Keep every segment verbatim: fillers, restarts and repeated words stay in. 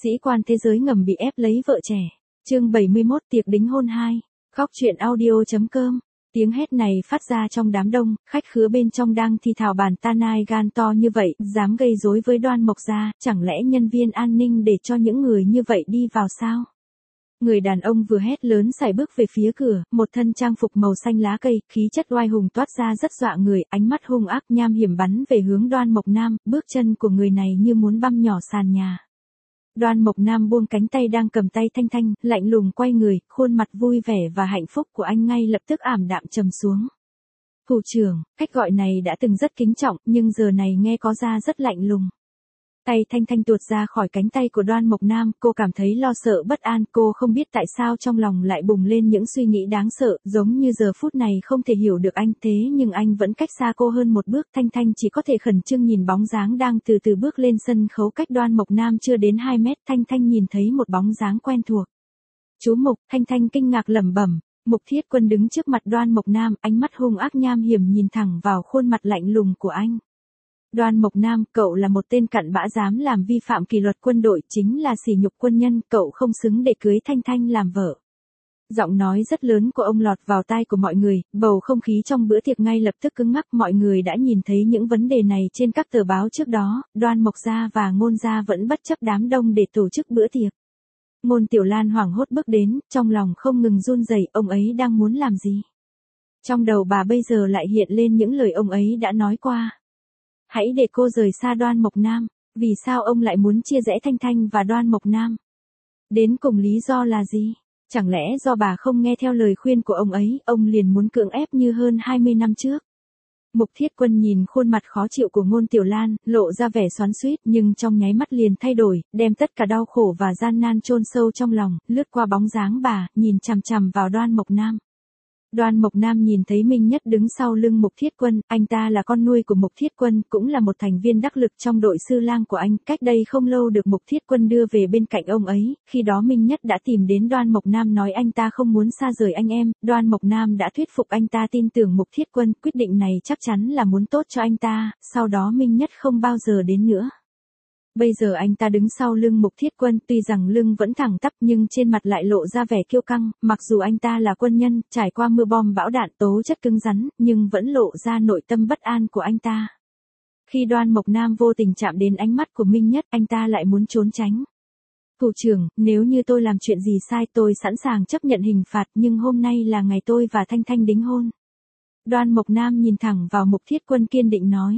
Sĩ quan thế giới ngầm bị ép lấy vợ trẻ. Chương bảy mươi mốt tiệc đính hôn hai. Khóc chuyện audio.com. Tiếng hét này phát ra trong đám đông, khách khứa bên trong đang thi thảo bàn tanai gan to như vậy, dám gây rối với Đoan Mộc gia, chẳng lẽ nhân viên an ninh để cho những người như vậy đi vào sao? Người đàn ông vừa hét lớn sải bước về phía cửa, một thân trang phục màu xanh lá cây, khí chất oai hùng toát ra rất dọa người, ánh mắt hung ác nham hiểm bắn về hướng Đoan Mộc Nam, bước chân của người này như muốn băm nhỏ sàn nhà. Đoan Mộc Nam buông cánh tay đang cầm tay Thanh Thanh, lạnh lùng quay người, khuôn mặt vui vẻ và hạnh phúc của anh ngay lập tức ảm đạm trầm xuống. Thủ trưởng, cách gọi này đã từng rất kính trọng, nhưng giờ này nghe có ra rất lạnh lùng. Tay Thanh Thanh tuột ra khỏi cánh tay của Đoan Mộc Nam, cô cảm thấy lo sợ bất an, cô không biết tại sao trong lòng lại bùng lên những suy nghĩ đáng sợ, giống như giờ phút này không thể hiểu được anh, thế nhưng anh vẫn cách xa cô hơn một bước. Thanh Thanh chỉ có thể khẩn trương nhìn bóng dáng đang từ từ bước lên sân khấu cách Đoan Mộc Nam chưa đến hai mét. Thanh Thanh nhìn thấy một bóng dáng quen thuộc. Chú Mục. Thanh Thanh kinh ngạc lẩm bẩm. Mục Thiết Quân đứng trước mặt Đoan Mộc Nam, ánh mắt hung ác nham hiểm nhìn thẳng vào khuôn mặt lạnh lùng của anh. Đoan Mộc Nam, cậu là một tên cặn bã dám làm vi phạm kỷ luật quân đội, chính là sỉ nhục quân nhân, cậu không xứng để cưới Thanh Thanh làm vợ. Giọng nói rất lớn của ông lọt vào tai của mọi người, bầu không khí trong bữa tiệc ngay lập tức cứng ngắc. Mọi người đã nhìn thấy những vấn đề này trên các tờ báo trước đó, Đoan Mộc gia và Ngôn gia vẫn bất chấp đám đông để tổ chức bữa tiệc. Ngôn Tiểu Lan hoảng hốt bước đến, trong lòng không ngừng run rẩy, ông ấy đang muốn làm gì? Trong đầu bà bây giờ lại hiện lên những lời ông ấy đã nói qua. Hãy để cô rời xa Đoan Mộc Nam. Vì sao ông lại muốn chia rẽ Thanh Thanh và Đoan Mộc Nam? Đến cùng lý do là gì? Chẳng lẽ do bà không nghe theo lời khuyên của ông ấy, ông liền muốn cưỡng ép như hơn hai mươi năm trước? Mục Thiết Quân nhìn khuôn mặt khó chịu của Ngôn Tiểu Lan, lộ ra vẻ xoắn xuýt, nhưng trong nháy mắt liền thay đổi, đem tất cả đau khổ và gian nan chôn sâu trong lòng, lướt qua bóng dáng bà, nhìn chằm chằm vào Đoan Mộc Nam. Đoan Mộc Nam nhìn thấy Minh Nhất đứng sau lưng Mục Thiết Quân, anh ta là con nuôi của Mục Thiết Quân, cũng là một thành viên đắc lực trong đội sư lang của anh. Cách đây không lâu được Mục Thiết Quân đưa về bên cạnh ông ấy, khi đó Minh Nhất đã tìm đến Đoan Mộc Nam nói anh ta không muốn xa rời anh em, Đoan Mộc Nam đã thuyết phục anh ta tin tưởng Mục Thiết Quân, quyết định này chắc chắn là muốn tốt cho anh ta, sau đó Minh Nhất không bao giờ đến nữa. Bây giờ anh ta đứng sau lưng Mục Thiết Quân, tuy rằng lưng vẫn thẳng tắp nhưng trên mặt lại lộ ra vẻ kiêu căng, mặc dù anh ta là quân nhân, trải qua mưa bom bão đạn, tố chất cứng rắn, nhưng vẫn lộ ra nội tâm bất an của anh ta. Khi Đoan Mộc Nam vô tình chạm đến ánh mắt của Minh Nhất, anh ta lại muốn trốn tránh. Thủ trưởng, nếu như tôi làm chuyện gì sai tôi sẵn sàng chấp nhận hình phạt, nhưng hôm nay là ngày tôi và Thanh Thanh đính hôn. Đoan Mộc Nam nhìn thẳng vào Mục Thiết Quân kiên định nói.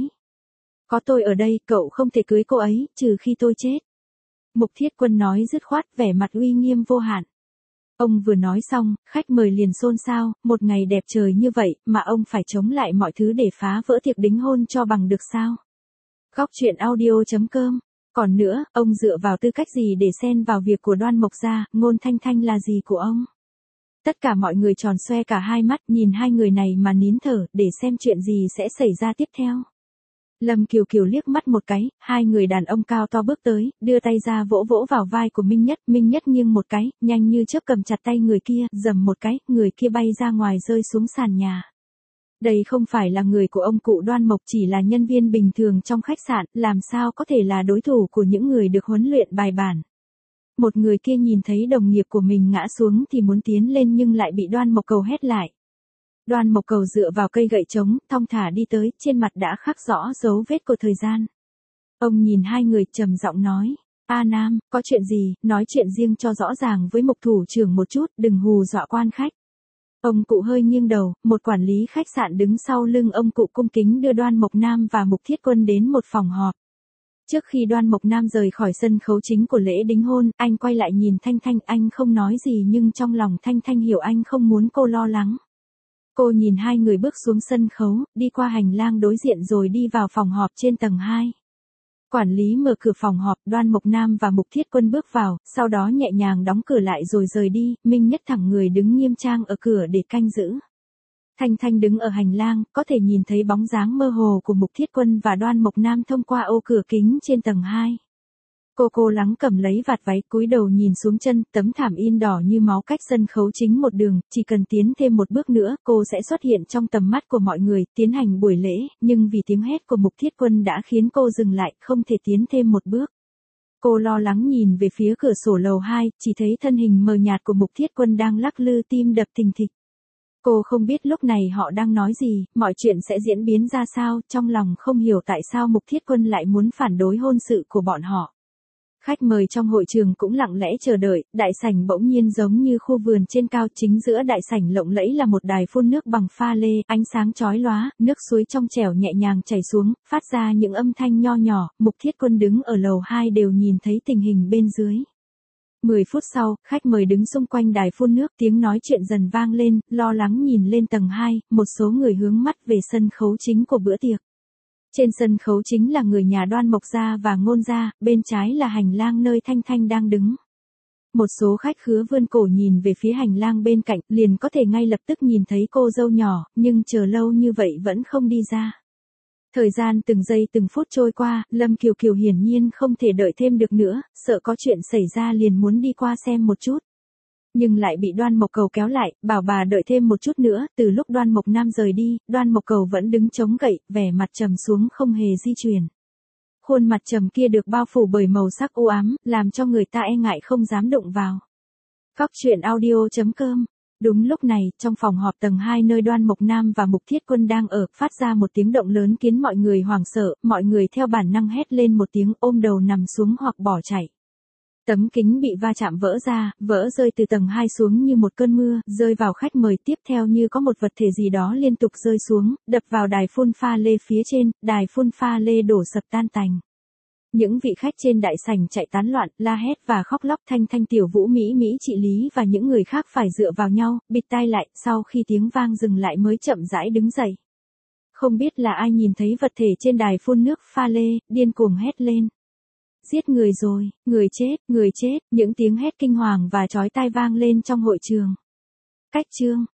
Có tôi ở đây, cậu không thể cưới cô ấy, trừ khi tôi chết. Mục Thiết Quân nói dứt khoát, vẻ mặt uy nghiêm vô hạn. Ông vừa nói xong, khách mời liền xôn xao, một ngày đẹp trời như vậy, mà ông phải chống lại mọi thứ để phá vỡ tiệc đính hôn cho bằng được sao? Khóc chuyện audio.com. Còn nữa, ông dựa vào tư cách gì để xen vào việc của Đoan Mộc gia, Ngôn Thanh Thanh là gì của ông? Tất cả mọi người tròn xoe cả hai mắt, nhìn hai người này mà nín thở, để xem chuyện gì sẽ xảy ra tiếp theo. Lâm Kiều Kiều liếc mắt một cái, hai người đàn ông cao to bước tới, đưa tay ra vỗ vỗ vào vai của Minh Nhất, Minh Nhất nghiêng một cái, nhanh như chớp cầm chặt tay người kia, giầm một cái, người kia bay ra ngoài rơi xuống sàn nhà. Đây không phải là người của ông cụ Đoan Mộc, chỉ là nhân viên bình thường trong khách sạn, làm sao có thể là đối thủ của những người được huấn luyện bài bản. Một người kia nhìn thấy đồng nghiệp của mình ngã xuống thì muốn tiến lên nhưng lại bị Đoan Mộc Cầu hét lại. Đoan Mộc Cầu dựa vào cây gậy trống, thong thả đi tới, trên mặt đã khắc rõ dấu vết của thời gian. Ông nhìn hai người trầm giọng nói, A Nam, có chuyện gì, nói chuyện riêng cho rõ ràng với Mục thủ trưởng một chút, đừng hù dọa quan khách. Ông cụ hơi nghiêng đầu, một quản lý khách sạn đứng sau lưng ông cụ cung kính đưa Đoan Mộc Nam và Mục Thiết Quân đến một phòng họp. Trước khi Đoan Mộc Nam rời khỏi sân khấu chính của lễ đính hôn, anh quay lại nhìn Thanh Thanh, anh không nói gì nhưng trong lòng Thanh Thanh hiểu anh không muốn cô lo lắng. Cô nhìn hai người bước xuống sân khấu, đi qua hành lang đối diện rồi đi vào phòng họp trên tầng hai. Quản lý mở cửa phòng họp, Đoan Mộc Nam và Mục Thiết Quân bước vào, sau đó nhẹ nhàng đóng cửa lại rồi rời đi, Minh Nhất thẳng người đứng nghiêm trang ở cửa để canh giữ. Thanh Thanh đứng ở hành lang, có thể nhìn thấy bóng dáng mơ hồ của Mục Thiết Quân và Đoan Mộc Nam thông qua ô cửa kính trên tầng hai. Cô cô lắng cầm lấy vạt váy, cúi đầu nhìn xuống chân, tấm thảm in đỏ như máu cách sân khấu chính một đường, chỉ cần tiến thêm một bước nữa, cô sẽ xuất hiện trong tầm mắt của mọi người, tiến hành buổi lễ, nhưng vì tiếng hét của Mục Thiết Quân đã khiến cô dừng lại, không thể tiến thêm một bước. Cô lo lắng nhìn về phía cửa sổ lầu hai, chỉ thấy thân hình mờ nhạt của Mục Thiết Quân đang lắc lư tim đập thình thịch. Cô không biết lúc này họ đang nói gì, mọi chuyện sẽ diễn biến ra sao, trong lòng không hiểu tại sao Mục Thiết Quân lại muốn phản đối hôn sự của bọn họ. Khách mời trong hội trường cũng lặng lẽ chờ đợi, đại sảnh bỗng nhiên giống như khu vườn trên cao, chính giữa đại sảnh lộng lẫy là một đài phun nước bằng pha lê, ánh sáng chói lóa, nước suối trong trẻo nhẹ nhàng chảy xuống, phát ra những âm thanh nho nhỏ, Mục Thiết Quân đứng ở lầu hai đều nhìn thấy tình hình bên dưới. Mười phút sau, khách mời đứng xung quanh đài phun nước, tiếng nói chuyện dần vang lên, lo lắng nhìn lên tầng hai, một số người hướng mắt về sân khấu chính của bữa tiệc. Trên sân khấu chính là người nhà Đoan Mộc gia và Ngôn gia, bên trái là hành lang nơi Thanh Thanh đang đứng. Một số khách khứa vươn cổ nhìn về phía hành lang bên cạnh, liền có thể ngay lập tức nhìn thấy cô dâu nhỏ, nhưng chờ lâu như vậy vẫn không đi ra. Thời gian từng giây từng phút trôi qua, Lâm Kiều Kiều hiển nhiên không thể đợi thêm được nữa, sợ có chuyện xảy ra liền muốn đi qua xem một chút. Nhưng lại bị Đoan Mộc Cầu kéo lại, bảo bà đợi thêm một chút nữa, từ lúc Đoan Mộc Nam rời đi, Đoan Mộc Cầu vẫn đứng chống gậy, vẻ mặt trầm xuống không hề di chuyển. Khuôn mặt trầm kia được bao phủ bởi màu sắc u ám, làm cho người ta e ngại không dám đụng vào. Cóc truyện audio chấm com. Đúng lúc này, trong phòng họp tầng hai nơi Đoan Mộc Nam và Mục Thiết Quân đang ở, phát ra một tiếng động lớn khiến mọi người hoảng sợ, mọi người theo bản năng hét lên một tiếng, ôm đầu nằm xuống hoặc bỏ chạy. Tấm kính bị va chạm vỡ ra, vỡ rơi từ tầng hai xuống như một cơn mưa, rơi vào khách mời, tiếp theo như có một vật thể gì đó liên tục rơi xuống, đập vào đài phun pha lê phía trên, đài phun pha lê đổ sập tan tành. Những vị khách trên đại sảnh chạy tán loạn, la hét và khóc lóc. Thanh Thanh, Tiểu Vũ, Mỹ Mỹ, Chị Lý và những người khác phải dựa vào nhau, bịt tai lại, sau khi tiếng vang dừng lại mới chậm rãi đứng dậy. Không biết là ai nhìn thấy vật thể trên đài phun nước pha lê, điên cuồng hét lên. Giết người rồi, người chết, người chết, những tiếng hét kinh hoàng và chói tai vang lên trong hội trường. Cách chương